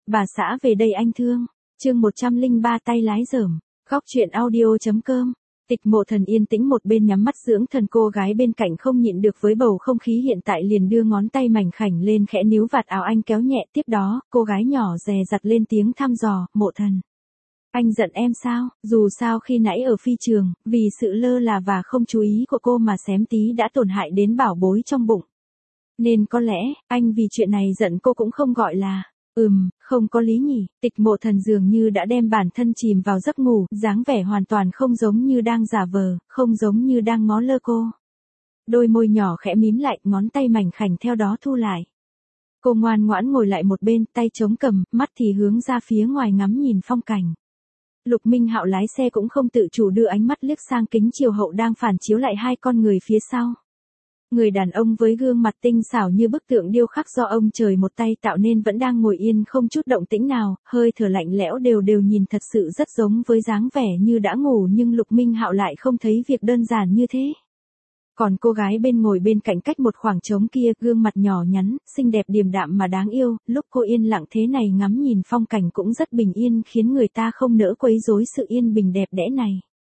Bà xã về đây anh thương. Chương 103 tay lái dởm. Góc truyện audio.com. Tịch Mộ Thần yên tĩnh một bên nhắm mắt dưỡng thần, cô gái bên cạnh không nhịn được với bầu không khí hiện tại liền đưa ngón tay mảnh khảnh lên khẽ níu vạt áo anh kéo nhẹ, tiếp đó, cô gái nhỏ dè dặt lên tiếng thăm dò, Mộ Thần. Anh giận em sao? Dù sao khi nãy ở phi trường, vì sự lơ là và không chú ý của cô mà xém tí đã tổn hại đến bảo bối trong bụng. Nên có lẽ, anh vì chuyện này giận cô cũng không gọi là, không có lý nhỉ. Tịch Mộ Thần dường như đã đem bản thân chìm vào giấc ngủ, dáng vẻ hoàn toàn không giống như đang giả vờ, không giống như đang ngó lơ cô. Đôi môi nhỏ khẽ mím lại, ngón tay mảnh khảnh theo đó thu lại. Cô ngoan ngoãn ngồi lại một bên, tay chống cằm, mắt thì hướng ra phía ngoài ngắm nhìn phong cảnh. Lục Minh Hạo lái xe cũng không tự chủ đưa ánh mắt liếc sang kính chiếu hậu đang phản chiếu lại hai con người phía sau. Người đàn ông với gương mặt tinh xảo như bức tượng điêu khắc do ông trời một tay tạo nên vẫn đang ngồi yên không chút động tĩnh nào, hơi thở lạnh lẽo đều đều nhìn thật sự rất giống với dáng vẻ như đã ngủ, nhưng Lục Minh Hạo lại không thấy việc đơn giản như thế. Còn cô gái bên ngồi bên cạnh cách một khoảng trống kia, gương mặt nhỏ nhắn, xinh đẹp điềm đạm mà đáng yêu, lúc cô yên lặng thế này ngắm nhìn phong cảnh cũng rất bình yên, khiến người ta không nỡ quấy rối sự yên bình đẹp đẽ này.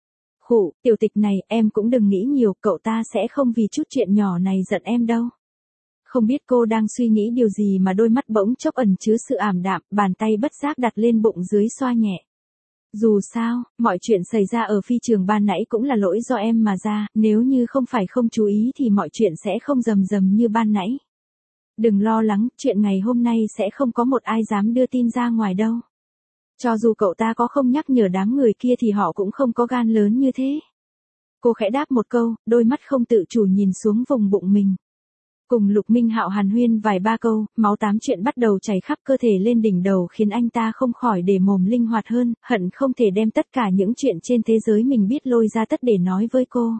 Khụ, tiểu Tịch này, em cũng đừng nghĩ nhiều, cậu ta sẽ không vì chút chuyện nhỏ này giận em đâu. Không biết cô đang suy nghĩ điều gì mà đôi mắt bỗng chốc ẩn chứa sự ảm đạm, bàn tay bất giác đặt lên bụng dưới xoa nhẹ. Dù sao, mọi chuyện xảy ra ở phi trường ban nãy cũng là lỗi do em mà ra, nếu như không phải không chú ý thì mọi chuyện sẽ không rầm rầm như ban nãy. Đừng lo lắng, chuyện ngày hôm nay sẽ không có một ai dám đưa tin ra ngoài đâu. Cho dù cậu ta có không nhắc nhở đám người kia thì họ cũng không có gan lớn như thế. Cô khẽ đáp một câu, đôi mắt không tự chủ nhìn xuống vùng bụng mình. Cùng Lục Minh Hạo hàn huyên vài ba câu, máu tám chuyện bắt đầu chảy khắp cơ thể lên đỉnh đầu khiến anh ta không khỏi để mồm linh hoạt hơn, hận không thể đem tất cả những chuyện trên thế giới mình biết lôi ra tất để nói với cô.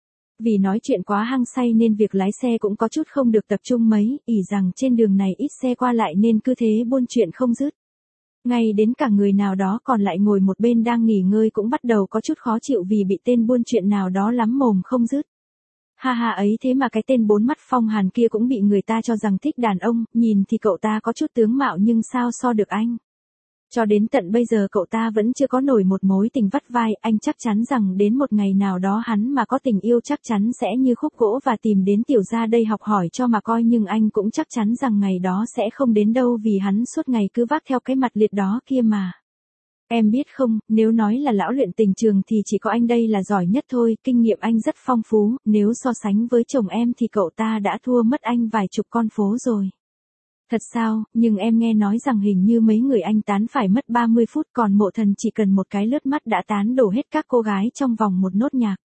Vì nói chuyện quá hăng say nên việc lái xe cũng có chút không được tập trung mấy, ỷ rằng trên đường này ít xe qua lại nên cứ thế buôn chuyện không dứt. Ngay đến cả người nào đó còn lại ngồi một bên đang nghỉ ngơi cũng bắt đầu có chút khó chịu vì bị tên buôn chuyện nào đó lắm mồm không dứt. Ha ha ấy thế mà cái tên bốn mắt phong hàn kia cũng bị người ta cho rằng thích đàn ông, nhìn thì cậu ta có chút tướng mạo nhưng sao so được anh. Cho đến tận bây giờ cậu ta vẫn chưa có nổi một mối tình vắt vai, anh chắc chắn rằng đến một ngày nào đó hắn mà có tình yêu chắc chắn sẽ như khúc gỗ và tìm đến tiểu gia đây học hỏi cho mà coi, nhưng anh cũng chắc chắn rằng ngày đó sẽ không đến đâu vì hắn suốt ngày cứ vác theo cái mặt liệt đó kia mà. Em biết không, nếu nói là lão luyện tình trường thì chỉ có anh đây là giỏi nhất thôi, kinh nghiệm anh rất phong phú, nếu so sánh với chồng em thì cậu ta đã thua mất anh vài chục con phố rồi. Thật sao, nhưng em nghe nói rằng hình như mấy người anh tán phải mất 30 phút còn Mộ Thần chỉ cần một cái lướt mắt đã tán đổ hết các cô gái trong vòng một nốt nhạc.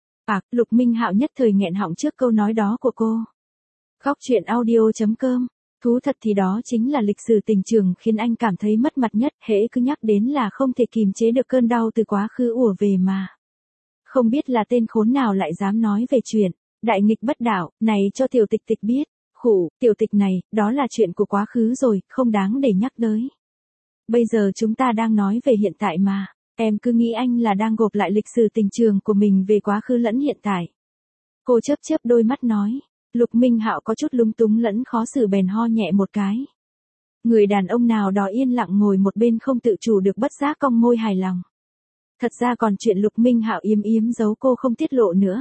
Lục Minh Hạo nhất thời nghẹn họng trước câu nói đó của cô. Góc truyện audio.com. Thú thật thì đó chính là lịch sử tình trường khiến anh cảm thấy mất mặt nhất, hễ cứ nhắc đến là không thể kìm chế được cơn đau từ quá khứ ùa về mà. Không biết là tên khốn nào lại dám nói về chuyện đại nghịch bất đạo này cho tiểu Tịch Tịch biết. Khụ, tiểu Tịch này, đó là chuyện của quá khứ rồi, không đáng để nhắc tới. Bây giờ chúng ta đang nói về hiện tại mà, em cứ nghĩ anh là đang gộp lại lịch sử tình trường của mình về quá khứ lẫn hiện tại. Cô chớp chớp đôi mắt nói. Lục Minh Hạo có chút lúng túng lẫn khó xử bèn ho nhẹ một cái. Người đàn ông nào đó yên lặng ngồi một bên không tự chủ được bất giác cong môi hài lòng. Thật ra còn chuyện Lục Minh Hạo yếm giấu cô không tiết lộ nữa.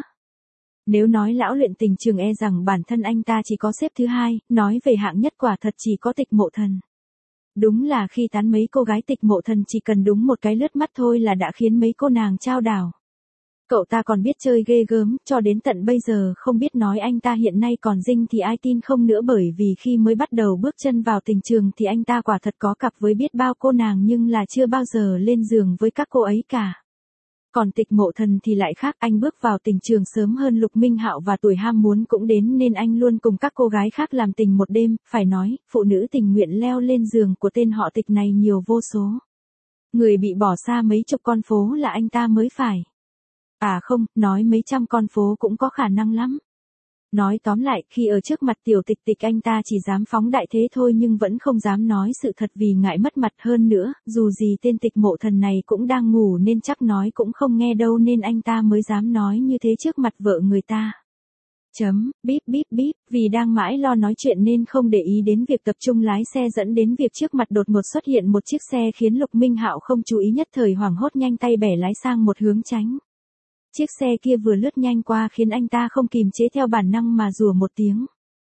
Nếu nói lão luyện tình trường e rằng bản thân anh ta chỉ có xếp thứ hai, nói về hạng nhất quả thật chỉ có Tịch Mộ Thần. Đúng là khi tán mấy cô gái Tịch Mộ Thần chỉ cần đúng một cái lướt mắt thôi là đã khiến mấy cô nàng chao đảo. Cậu ta còn biết chơi ghê gớm, cho đến tận bây giờ không biết nói anh ta hiện nay còn dinh thì ai tin không nữa, bởi vì khi mới bắt đầu bước chân vào tình trường thì anh ta quả thật có cặp với biết bao cô nàng nhưng là chưa bao giờ lên giường với các cô ấy cả. Còn Tịch Mộ Thần thì lại khác, anh bước vào tình trường sớm hơn Lục Minh Hạo và tuổi ham muốn cũng đến nên anh luôn cùng các cô gái khác làm tình một đêm, phải nói, phụ nữ tình nguyện leo lên giường của tên họ Tịch này nhiều vô số. Người bị bỏ xa mấy chục con phố là anh ta mới phải. Không, nói mấy trăm con phố cũng có khả năng lắm. Nói tóm lại, khi ở trước mặt tiểu Tịch Tịch anh ta chỉ dám phóng đại thế thôi nhưng vẫn không dám nói sự thật vì ngại mất mặt, hơn nữa, dù gì tên Tịch Mộ Thần này cũng đang ngủ nên chắc nói cũng không nghe đâu nên anh ta mới dám nói như thế trước mặt vợ người ta. Bíp bíp bíp, vì đang mãi lo nói chuyện nên không để ý đến việc tập trung lái xe dẫn đến việc trước mặt đột ngột xuất hiện một chiếc xe khiến Lục Minh Hạo không chú ý nhất thời hoảng hốt nhanh tay bẻ lái sang một hướng tránh. Chiếc xe kia vừa lướt nhanh qua khiến anh ta không kìm chế theo bản năng mà rủa một tiếng.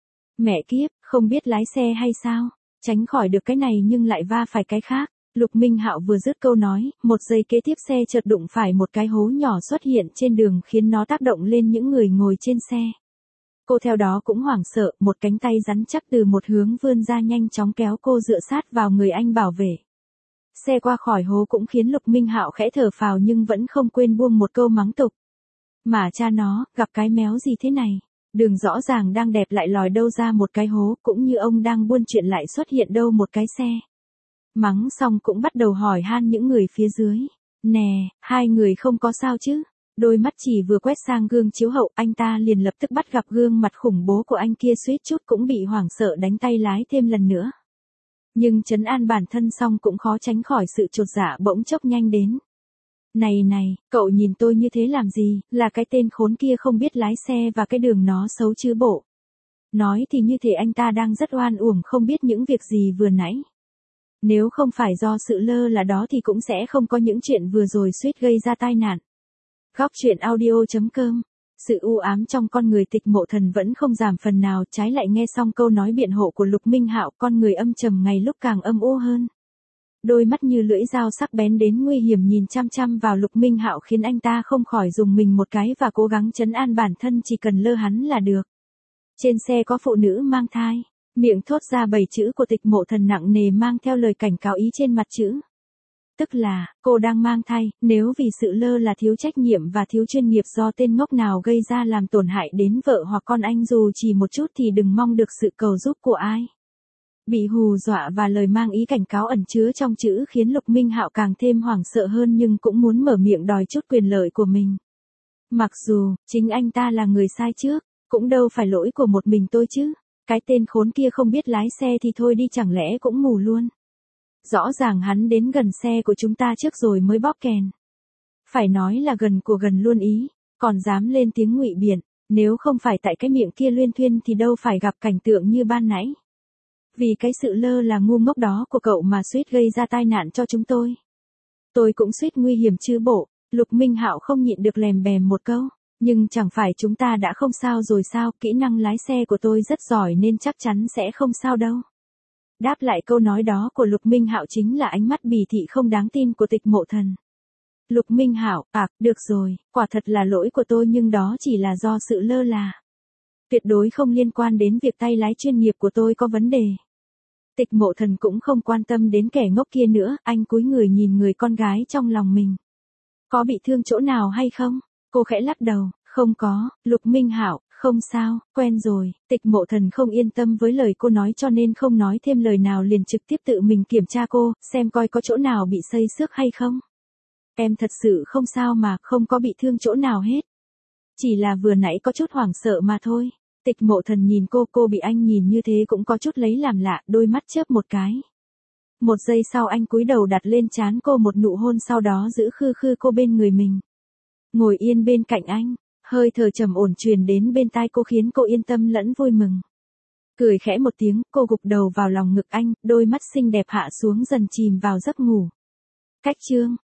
Mẹ kiếp, không biết lái xe hay sao? Tránh khỏi được cái này nhưng lại va phải cái khác. Lục Minh Hạo vừa dứt câu nói, một giây kế tiếp xe chợt đụng phải một cái hố nhỏ xuất hiện trên đường khiến nó tác động lên những người ngồi trên xe. Cô theo đó cũng hoảng sợ, một cánh tay rắn chắc từ một hướng vươn ra nhanh chóng kéo cô dựa sát vào người anh bảo vệ. Xe qua khỏi hố cũng khiến Lục Minh Hạo khẽ thở phào nhưng vẫn không quên buông một câu mắng tục. Mà cha nó, gặp cái méo gì thế này? Đường rõ ràng đang đẹp lại lòi đâu ra một cái hố, cũng như ông đang buôn chuyện lại xuất hiện đâu một cái xe. Mắng xong cũng bắt đầu hỏi han những người phía dưới. Nè, hai người không có sao chứ? Đôi mắt chỉ vừa quét sang gương chiếu hậu, anh ta liền lập tức bắt gặp gương mặt khủng bố của anh kia suýt chút cũng bị hoảng sợ đánh tay lái thêm lần nữa. Nhưng trấn an bản thân xong cũng khó tránh khỏi sự chột dạ bỗng chốc nhanh đến. Này, cậu nhìn tôi như thế làm gì, là cái tên khốn kia không biết lái xe và cái đường nó xấu chứ bộ. Nói thì như thể anh ta đang rất oan uổng không biết những việc gì vừa nãy. Nếu không phải do sự lơ là đó thì cũng sẽ không có những chuyện vừa rồi suýt gây ra tai nạn. Góc truyện audio.com. Sự u ám trong con người Tịch Mộ Thần vẫn không giảm phần nào, trái lại nghe xong câu nói biện hộ của Lục Minh Hạo, con người âm trầm ngày lúc càng âm u hơn. Đôi mắt như lưỡi dao sắc bén đến nguy hiểm nhìn chăm chăm vào Lục Minh Hạo khiến anh ta không khỏi dùng mình một cái và cố gắng trấn an bản thân chỉ cần lơ hắn là được. Trên xe có phụ nữ mang thai, miệng thốt ra 7 chữ của Tịch Mộ Thần nặng nề mang theo lời cảnh cáo ý trên mặt chữ. Tức là, cô đang mang thai, nếu vì sự lơ là thiếu trách nhiệm và thiếu chuyên nghiệp do tên ngốc nào gây ra làm tổn hại đến vợ hoặc con anh dù chỉ một chút thì đừng mong được sự cầu giúp của ai. Bị hù dọa và lời mang ý cảnh cáo ẩn chứa trong chữ khiến Lục Minh Hạo càng thêm hoảng sợ hơn nhưng cũng muốn mở miệng đòi chút quyền lợi của mình. Mặc dù, chính anh ta là người sai trước, cũng đâu phải lỗi của một mình tôi chứ. Cái tên khốn kia không biết lái xe thì thôi đi chẳng lẽ cũng mù luôn. Rõ ràng hắn đến gần xe của chúng ta trước rồi mới bóp kèn. Phải nói là gần của gần luôn ý, còn dám lên tiếng ngụy biện, nếu không phải tại cái miệng kia luyên thuyên thì đâu phải gặp cảnh tượng như ban nãy. Vì cái sự lơ là ngu ngốc đó của cậu mà suýt gây ra tai nạn cho chúng tôi. Tôi cũng suýt nguy hiểm chứ bộ. Lục Minh Hạo không nhịn được lèm bèm một câu. Nhưng chẳng phải chúng ta đã không sao rồi sao, kỹ năng lái xe của tôi rất giỏi nên chắc chắn sẽ không sao đâu. Đáp lại câu nói đó của Lục Minh Hạo chính là ánh mắt bỉ thị không đáng tin của Tịch Mộ Thần. Lục Minh Hạo, được rồi, quả thật là lỗi của tôi nhưng đó chỉ là do sự lơ là. Tuyệt đối không liên quan đến việc tay lái chuyên nghiệp của tôi có vấn đề. Tịch Mộ Thần cũng không quan tâm đến kẻ ngốc kia nữa, anh cúi người nhìn người con gái trong lòng mình. Có bị thương chỗ nào hay không? Cô khẽ lắc đầu, không có. Lục Minh Hạo, không sao, quen rồi. Tịch Mộ Thần không yên tâm với lời cô nói cho nên không nói thêm lời nào liền trực tiếp tự mình kiểm tra cô, xem coi có chỗ nào bị xây xước hay không. Em thật sự không sao mà, không có bị thương chỗ nào hết. Chỉ là vừa nãy có chút hoảng sợ mà thôi. Tịch Mộ Thần nhìn cô bị anh nhìn như thế cũng có chút lấy làm lạ, đôi mắt chớp một cái. Một giây sau anh cúi đầu đặt lên trán cô một nụ hôn sau đó giữ khư khư cô bên người mình. Ngồi yên bên cạnh anh, hơi thở trầm ổn truyền đến bên tai cô khiến cô yên tâm lẫn vui mừng. Cười khẽ một tiếng, cô gục đầu vào lòng ngực anh, đôi mắt xinh đẹp hạ xuống dần chìm vào giấc ngủ. Cách chương